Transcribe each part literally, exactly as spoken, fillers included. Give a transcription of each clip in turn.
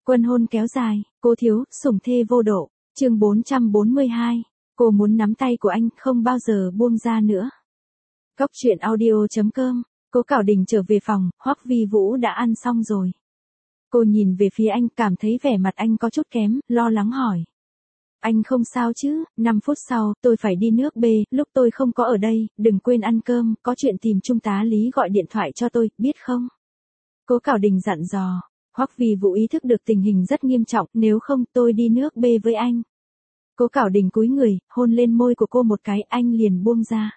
Quân hôn kéo dài, cô thiếu, sủng thê vô độ, chương bốn trăm bốn mươi hai, cô muốn nắm tay của anh, không bao giờ buông ra nữa. Cốc truyện audio chấm com, Cố Cảo Đình trở về phòng, Hoắc Vi Vũ đã ăn xong rồi. Cô nhìn về phía anh, cảm thấy vẻ mặt anh có chút kém, lo lắng hỏi. Anh không sao chứ? Năm phút sau, tôi phải đi nước B, lúc tôi không có ở đây, đừng quên ăn cơm, có chuyện tìm Trung tá Lý gọi điện thoại cho tôi, biết không? Cố Cảo Đình dặn dò. Hoắc Vi Vũ ý thức được tình hình rất nghiêm trọng, nếu không tôi đi nước B với anh. Cố Cảo Đình cúi người, hôn lên môi của cô một cái, anh liền buông ra.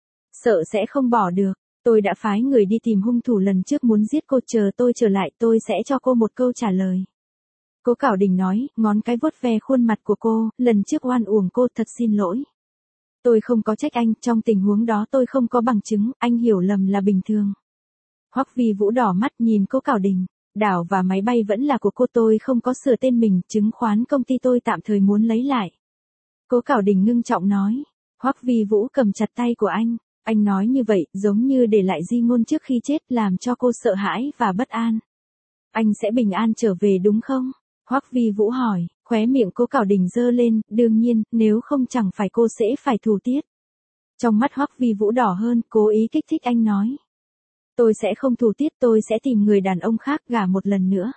Sợ sẽ không bỏ được, tôi đã phái người đi tìm hung thủ lần trước muốn giết cô, chờ tôi trở lại tôi sẽ cho cô một câu trả lời. Cố Cảo Đình nói, ngón cái vuốt ve khuôn mặt của cô, lần trước oan uổng cô, thật xin lỗi. Tôi không có trách anh, trong tình huống đó tôi không có bằng chứng, anh hiểu lầm là bình thường. Hoắc Vi Vũ đỏ mắt nhìn Cố Cảo Đình. Đảo và máy bay vẫn là của cô, tôi không có sửa tên mình, chứng khoán công ty tôi tạm thời muốn lấy lại. Cố Cảo Đình ngưng trọng nói. Hoắc Vi Vũ cầm chặt tay của anh, anh nói như vậy, giống như để lại di ngôn trước khi chết, làm cho cô sợ hãi và bất an. Anh sẽ bình an trở về đúng không? Hoắc Vi Vũ hỏi, khóe miệng Cố Cảo Đình giơ lên, đương nhiên, nếu không chẳng phải cô sẽ phải thù tiết. Trong mắt Hoắc Vi Vũ đỏ hơn, cố ý kích thích anh nói. Tôi sẽ không thù tiết, tôi sẽ tìm người đàn ông khác gả một lần nữa.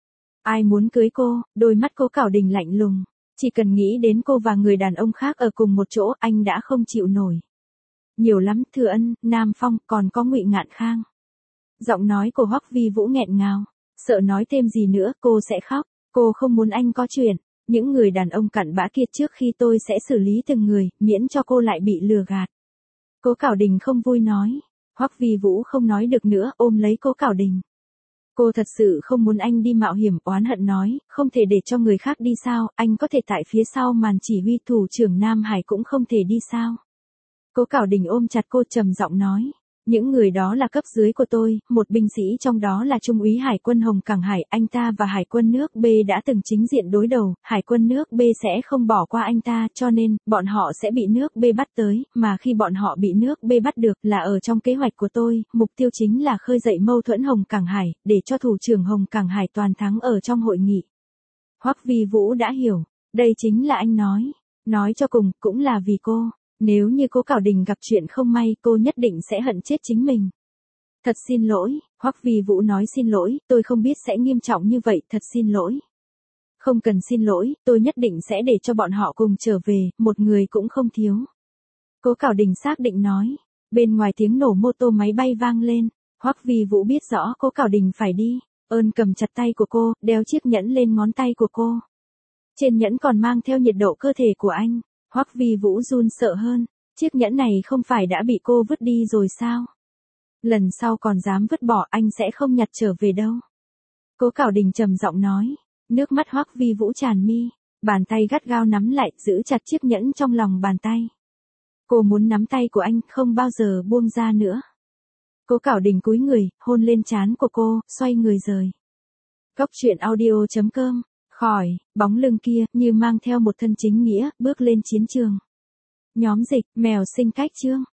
Ai muốn cưới cô? Đôi mắt Cố Cảo Đình lạnh lùng. Chỉ cần nghĩ đến cô và người đàn ông khác ở cùng một chỗ, anh đã không chịu nổi. Nhiều lắm, Thừa Ân, Nam Phong, còn có Ngụy Ngạn Khang. Giọng nói của Hoắc Vi Vũ nghẹn ngào. Sợ nói thêm gì nữa, cô sẽ khóc. Cô không muốn anh có chuyện. Những người đàn ông cặn bã kia trước khi tôi sẽ xử lý từng người, miễn cho cô lại bị lừa gạt. Cố Cảo Đình không vui nói. Hoắc Vi Vũ không nói được nữa, ôm lấy Cố Cảo Đình. Cô thật sự không muốn anh đi mạo hiểm, oán hận nói, không thể để cho người khác đi sao, anh có thể tại phía sau màn chỉ huy, thủ trưởng Nam Hải cũng không thể đi sao. Cố Cảo Đình ôm chặt cô, trầm giọng nói. Những người đó là cấp dưới của tôi, một binh sĩ trong đó là Trung úy Hải quân Hồng Cảng Hải, anh ta và Hải quân nước B đã từng chính diện đối đầu, Hải quân nước B sẽ không bỏ qua anh ta, cho nên, bọn họ sẽ bị nước B bắt tới, mà khi bọn họ bị nước B bắt được là ở trong kế hoạch của tôi, mục tiêu chính là khơi dậy mâu thuẫn Hồng Cảng Hải, để cho thủ trưởng Hồng Cảng Hải toàn thắng ở trong hội nghị. Hoắc Vi Vũ đã hiểu, đây chính là anh nói, nói cho cùng, cũng là vì cô. Nếu như Cố Cảo Đình gặp chuyện không may, cô nhất định sẽ hận chết chính mình. Thật xin lỗi, Hoắc Vi Vũ nói xin lỗi, tôi không biết sẽ nghiêm trọng như vậy, thật xin lỗi. Không cần xin lỗi, tôi nhất định sẽ để cho bọn họ cùng trở về, một người cũng không thiếu. Cố Cảo Đình xác định nói, bên ngoài tiếng nổ mô tô máy bay vang lên, Hoắc Vi Vũ biết rõ Cố Cảo Đình phải đi, ơn cầm chặt tay của cô, đeo chiếc nhẫn lên ngón tay của cô. Trên nhẫn còn mang theo nhiệt độ cơ thể của anh. Hoắc Vi Vũ run sợ hơn, chiếc nhẫn này không phải đã bị cô vứt đi rồi sao? Lần sau còn dám vứt bỏ, anh sẽ không nhặt trở về đâu. Cố Cảo Đình trầm giọng nói, nước mắt Hoắc Vi Vũ tràn mi, bàn tay gắt gao nắm lại, giữ chặt chiếc nhẫn trong lòng bàn tay. Cô muốn nắm tay của anh, không bao giờ buông ra nữa. Cố Cảo Đình cúi người, hôn lên trán của cô, xoay người rời. Cốc truyện audio chấm com. Khỏi, bóng lưng kia, như mang theo một thân chính nghĩa, bước lên chiến trường. Nhóm dịch, mèo sinh cách chương.